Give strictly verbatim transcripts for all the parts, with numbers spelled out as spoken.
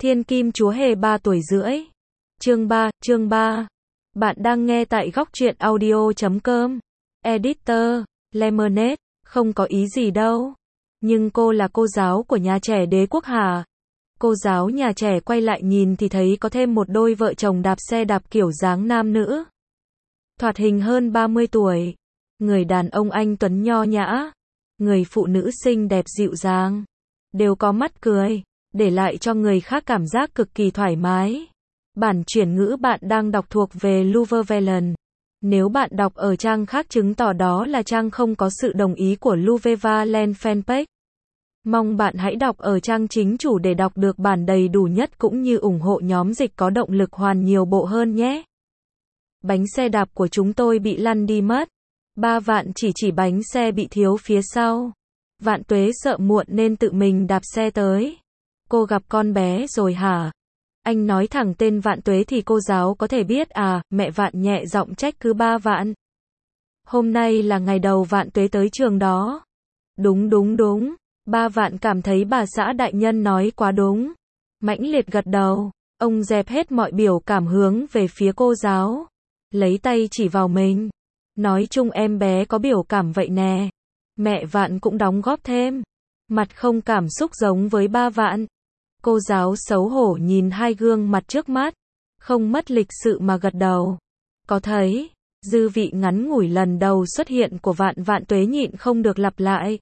Thiên Kim Chúa Hề ba tuổi rưỡi. Chương ba, chương ba. Bạn đang nghe tại góc truyện audio chấm com. Editor, Lemonade, không có ý gì đâu. Nhưng cô là cô giáo của nhà trẻ Đế Quốc hả? Cô giáo nhà trẻ quay lại nhìn thì thấy có thêm một đôi vợ chồng đạp xe đạp kiểu dáng nam nữ. Thoạt hình hơn ba mươi tuổi. Người đàn ông anh tuấn nho nhã. Người phụ nữ xinh đẹp dịu dàng. Đều có mắt cười, để lại cho người khác cảm giác cực kỳ thoải mái. Bản chuyển ngữ bạn đang đọc thuộc về Luvevelen. Nếu bạn đọc ở trang khác chứng tỏ đó là trang không có sự đồng ý của Luvevelen fanpage. Mong bạn hãy đọc ở trang chính chủ để đọc được bản đầy đủ nhất cũng như ủng hộ nhóm dịch có động lực hoàn nhiều bộ hơn nhé. Bánh xe đạp của chúng tôi bị lăn đi mất. Ba Vạn chỉ chỉ bánh xe bị thiếu phía sau. Vạn Tuế sợ muộn nên tự mình đạp xe tới. Cô gặp con bé rồi hả? Anh nói thẳng tên Vạn Tuế thì cô giáo có thể biết à, mẹ Vạn nhẹ giọng trách cứ Ba Vạn. Hôm nay là ngày đầu Vạn Tuế tới trường đó. Đúng đúng đúng. Ba Vạn cảm thấy bà xã đại nhân nói quá đúng. Mãnh liệt gật đầu. Ông dẹp hết mọi biểu cảm hướng về phía cô giáo. Lấy tay chỉ vào mình. Nói chung em bé có biểu cảm vậy nè. Mẹ Vạn cũng đóng góp thêm. Mặt không cảm xúc giống với Ba Vạn. Cô giáo xấu hổ nhìn hai gương mặt trước mắt. Không mất lịch sự mà gật đầu. Có thấy, dư vị ngắn ngủi lần đầu xuất hiện của Vạn Vạn Tuế nhịn không được lặp lại.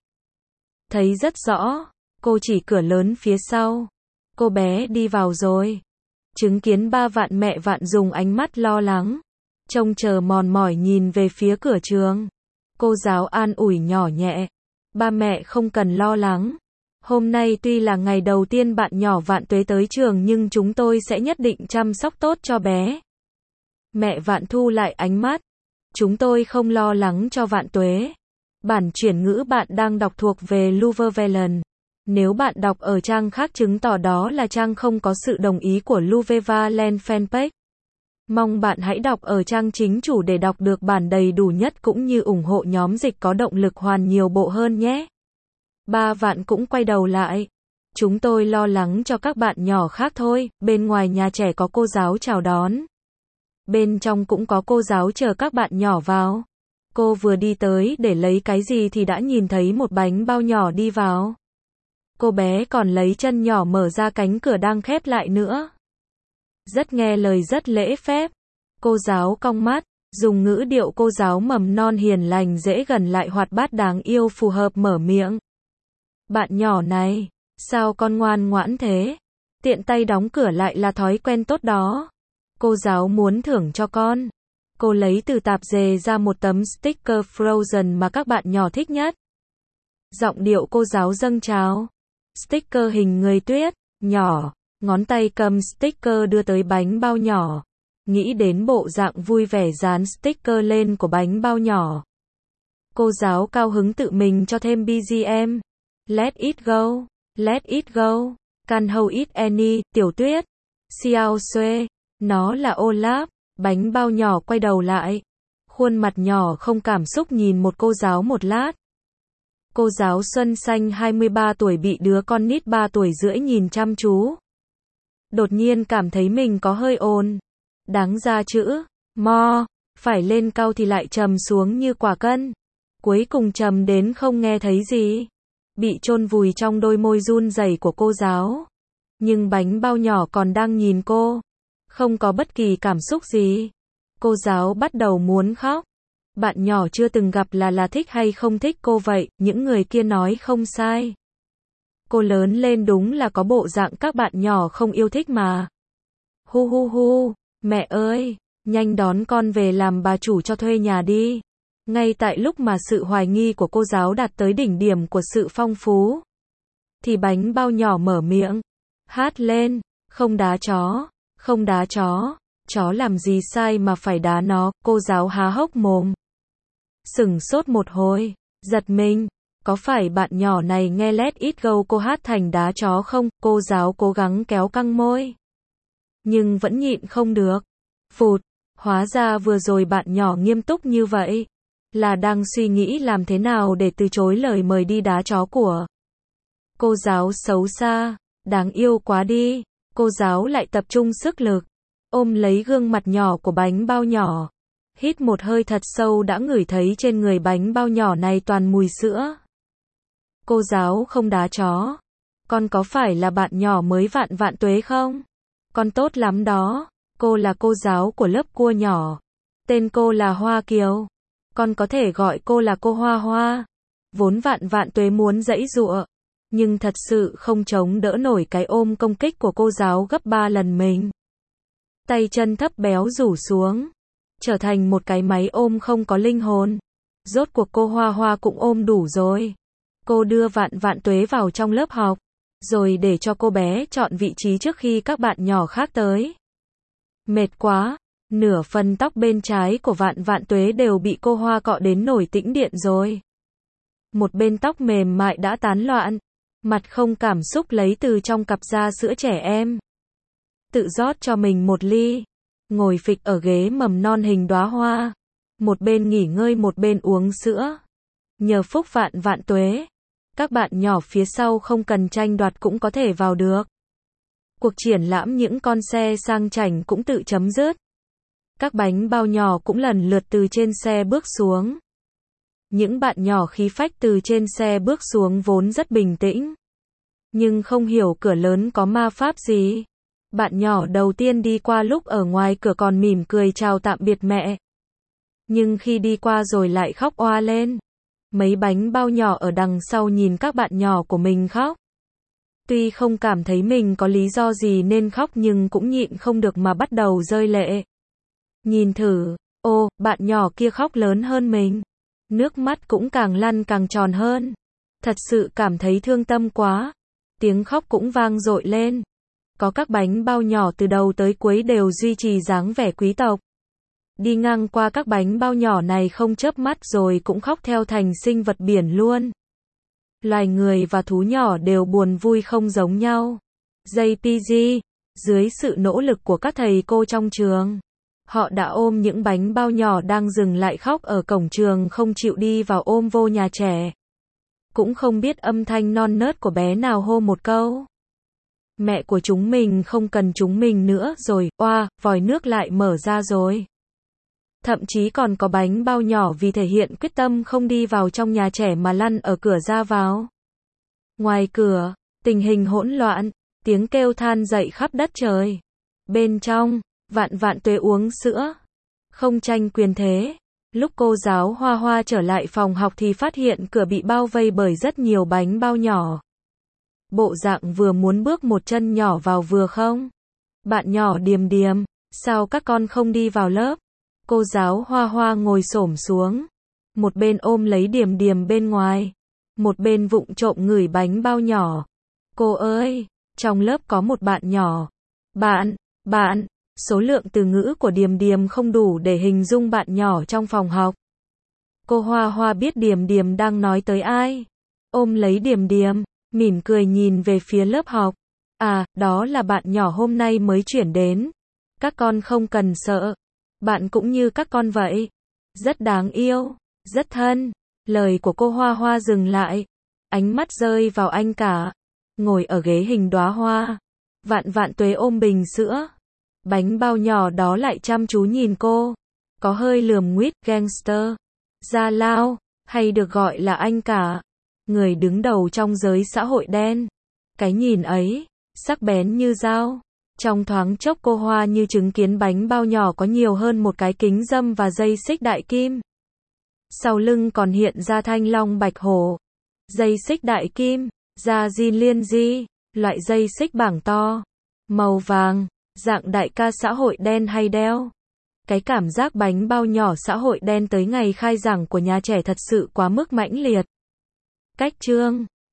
Thấy rất rõ, cô chỉ cửa lớn phía sau. Cô bé đi vào rồi. Chứng kiến Ba Vạn mẹ Vạn dùng ánh mắt lo lắng. Trông chờ mòn mỏi nhìn về phía cửa trường. Cô giáo an ủi nhỏ nhẹ. Ba mẹ không cần lo lắng. Hôm nay tuy là ngày đầu tiên bạn nhỏ Vạn Tuế tới trường nhưng chúng tôi sẽ nhất định chăm sóc tốt cho bé. Mẹ Vạn thu lại ánh mắt. Chúng tôi không lo lắng cho Vạn Tuế. Bản chuyển ngữ bạn đang đọc thuộc về Luvevelen. Nếu bạn đọc ở trang khác chứng tỏ đó là trang không có sự đồng ý của Luvevelen fanpage. Mong bạn hãy đọc ở trang chính chủ để đọc được bản đầy đủ nhất cũng như ủng hộ nhóm dịch có động lực hoàn nhiều bộ hơn nhé. Ba Vạn cũng quay đầu lại. Chúng tôi lo lắng cho các bạn nhỏ khác thôi, bên ngoài nhà trẻ có cô giáo chào đón. Bên trong cũng có cô giáo chờ các bạn nhỏ vào. Cô vừa đi tới để lấy cái gì thì đã nhìn thấy một bánh bao nhỏ đi vào. Cô bé còn lấy chân nhỏ mở ra cánh cửa đang khép lại nữa. Rất nghe lời rất lễ phép. Cô giáo cong mắt, dùng ngữ điệu cô giáo mầm non hiền lành dễ gần lại hoạt bát đáng yêu phù hợp mở miệng. Bạn nhỏ này, sao con ngoan ngoãn thế? Tiện tay đóng cửa lại là thói quen tốt đó. Cô giáo muốn thưởng cho con. Cô lấy từ tạp dề ra một tấm sticker Frozen mà các bạn nhỏ thích nhất. Giọng điệu cô giáo dâng trào. Sticker hình người tuyết, nhỏ. Ngón tay cầm sticker đưa tới bánh bao nhỏ. Nghĩ đến bộ dạng vui vẻ dán sticker lên của bánh bao nhỏ. Cô giáo cao hứng tự mình cho thêm bê giê em. Let it go, let it go. Can hold it any, Tiểu Tuyết. Xiao Xuê. Nó là Olaf. Bánh bao nhỏ quay đầu lại. Khuôn mặt nhỏ không cảm xúc nhìn một cô giáo một lát. Cô giáo Xuân Xanh hai mươi ba tuổi bị đứa con nít ba tuổi rưỡi nhìn chăm chú. Đột nhiên cảm thấy mình có hơi ồn. Đáng ra chữ mo phải lên cao thì lại trầm xuống như quả cân. Cuối cùng trầm đến không nghe thấy gì. Bị chôn vùi trong đôi môi run rẩy của cô giáo. Nhưng bánh bao nhỏ còn đang nhìn cô. Không có bất kỳ cảm xúc gì. Cô giáo bắt đầu muốn khóc. Bạn nhỏ chưa từng gặp là là thích hay không thích cô vậy, những người kia nói không sai. Cô lớn lên đúng là có bộ dạng các bạn nhỏ không yêu thích mà. Hu hu hu, mẹ ơi, nhanh đón con về làm bà chủ cho thuê nhà đi. Ngay tại lúc mà sự hoài nghi của cô giáo đạt tới đỉnh điểm của sự phong phú. Thì bánh bao nhỏ mở miệng. Hát lên, không đá chó, không đá chó. Chó làm gì sai mà phải đá nó, cô giáo há hốc mồm. Sửng sốt một hồi, giật mình. Có phải bạn nhỏ này nghe Let It Go cô hát thành đá chó không? Cô giáo cố gắng kéo căng môi. Nhưng vẫn nhịn không được. Phụt, hóa ra vừa rồi bạn nhỏ nghiêm túc như vậy. Là đang suy nghĩ làm thế nào để từ chối lời mời đi đá chó của cô giáo xấu xa. Đáng yêu quá đi. Cô giáo lại tập trung sức lực, ôm lấy gương mặt nhỏ của bánh bao nhỏ. Hít một hơi thật sâu đã ngửi thấy trên người bánh bao nhỏ này toàn mùi sữa. Cô giáo không đá chó. Con có phải là bạn nhỏ mới vạn vạn tuế không? Con tốt lắm đó. Cô là cô giáo của lớp cua nhỏ. Tên cô là Hoa Kiều. Con có thể gọi cô là cô Hoa Hoa. Vốn vạn vạn tuế muốn giãy giụa, nhưng thật sự không chống đỡ nổi cái ôm công kích của cô giáo gấp ba lần mình. Tay chân thấp béo rủ xuống, trở thành một cái máy ôm không có linh hồn. Rốt cuộc cô Hoa Hoa cũng ôm đủ rồi. Cô đưa vạn vạn tuế vào trong lớp học, rồi để cho cô bé chọn vị trí trước khi các bạn nhỏ khác tới. Mệt quá, nửa phần tóc bên trái của vạn vạn tuế đều bị cô Hoa cọ đến nổi tĩnh điện rồi. Một bên tóc mềm mại đã tán loạn, mặt không cảm xúc lấy từ trong cặp da sữa trẻ em. Tự rót cho mình một ly, ngồi phịch ở ghế mầm non hình đóa hoa. Một bên nghỉ ngơi một bên uống sữa. Nhờ phúc vạn vạn tuế, các bạn nhỏ phía sau không cần tranh đoạt cũng có thể vào được. Cuộc triển lãm những con xe sang chảnh cũng tự chấm dứt. Các bánh bao nhỏ cũng lần lượt từ trên xe bước xuống. Những bạn nhỏ khí phách từ trên xe bước xuống vốn rất bình tĩnh. Nhưng không hiểu cửa lớn có ma pháp gì. Bạn nhỏ đầu tiên đi qua lúc ở ngoài cửa còn mỉm cười chào tạm biệt mẹ. Nhưng khi đi qua rồi lại khóc oa lên. Mấy bánh bao nhỏ ở đằng sau nhìn các bạn nhỏ của mình khóc. Tuy không cảm thấy mình có lý do gì nên khóc nhưng cũng nhịn không được mà bắt đầu rơi lệ. Nhìn thử, ô, bạn nhỏ kia khóc lớn hơn mình. Nước mắt cũng càng lăn càng tròn hơn. Thật sự cảm thấy thương tâm quá. Tiếng khóc cũng vang dội lên. Có các bánh bao nhỏ từ đầu tới cuối đều duy trì dáng vẻ quý tộc. Đi ngang qua các bánh bao nhỏ này không chớp mắt rồi cũng khóc theo thành sinh vật biển luôn. Loài người và thú nhỏ đều buồn vui không giống nhau. gi pê giê, dưới sự nỗ lực của các thầy cô trong trường, họ đã ôm những bánh bao nhỏ đang dừng lại khóc ở cổng trường không chịu đi vào ôm vô nhà trẻ. Cũng không biết âm thanh non nớt của bé nào hô một câu. Mẹ của chúng mình không cần chúng mình nữa rồi, oa, vòi nước lại mở ra rồi. Thậm chí còn có bánh bao nhỏ vì thể hiện quyết tâm không đi vào trong nhà trẻ mà lăn ở cửa ra vào. Ngoài cửa, tình hình hỗn loạn, tiếng kêu than dậy khắp đất trời. Bên trong, vạn vạn tuế uống sữa. Không tranh quyền thế. Lúc cô giáo Hoa Hoa trở lại phòng học thì phát hiện cửa bị bao vây bởi rất nhiều bánh bao nhỏ. Bộ dạng vừa muốn bước một chân nhỏ vào vừa không. Bạn nhỏ Điềm Điềm, sao các con không đi vào lớp? Cô giáo Hoa Hoa ngồi xổm xuống. Một bên ôm lấy Điềm Điềm bên ngoài. Một bên vụng trộm ngửi bánh bao nhỏ. Cô ơi, trong lớp có một bạn nhỏ. Bạn, bạn, số lượng từ ngữ của Điềm Điềm không đủ để hình dung bạn nhỏ trong phòng học. Cô Hoa Hoa biết Điềm Điềm đang nói tới ai. Ôm lấy Điềm Điềm, mỉm cười nhìn về phía lớp học. À, đó là bạn nhỏ hôm nay mới chuyển đến. Các con không cần sợ. Bạn cũng như các con vậy. Rất đáng yêu, rất thân. Lời của cô Hoa Hoa dừng lại. Ánh mắt rơi vào anh cả. Ngồi ở ghế hình đóa hoa. Vạn vạn tuế ôm bình sữa. Bánh bao nhỏ đó lại chăm chú nhìn cô. Có hơi lườm nguýt, gangster. Gia Lao, hay được gọi là anh cả. Người đứng đầu trong giới xã hội đen. Cái nhìn ấy, sắc bén như dao. Trong thoáng chốc cô Hoa như chứng kiến bánh bao nhỏ có nhiều hơn một cái kính dâm và dây xích đại kim. Sau lưng còn hiện ra thanh long bạch hổ. Dây xích đại kim, da di liên di, loại dây xích bảng to, màu vàng, dạng đại ca xã hội đen hay đeo. Cái cảm giác bánh bao nhỏ xã hội đen tới ngày khai giảng của nhà trẻ thật sự quá mức mãnh liệt. Cách chương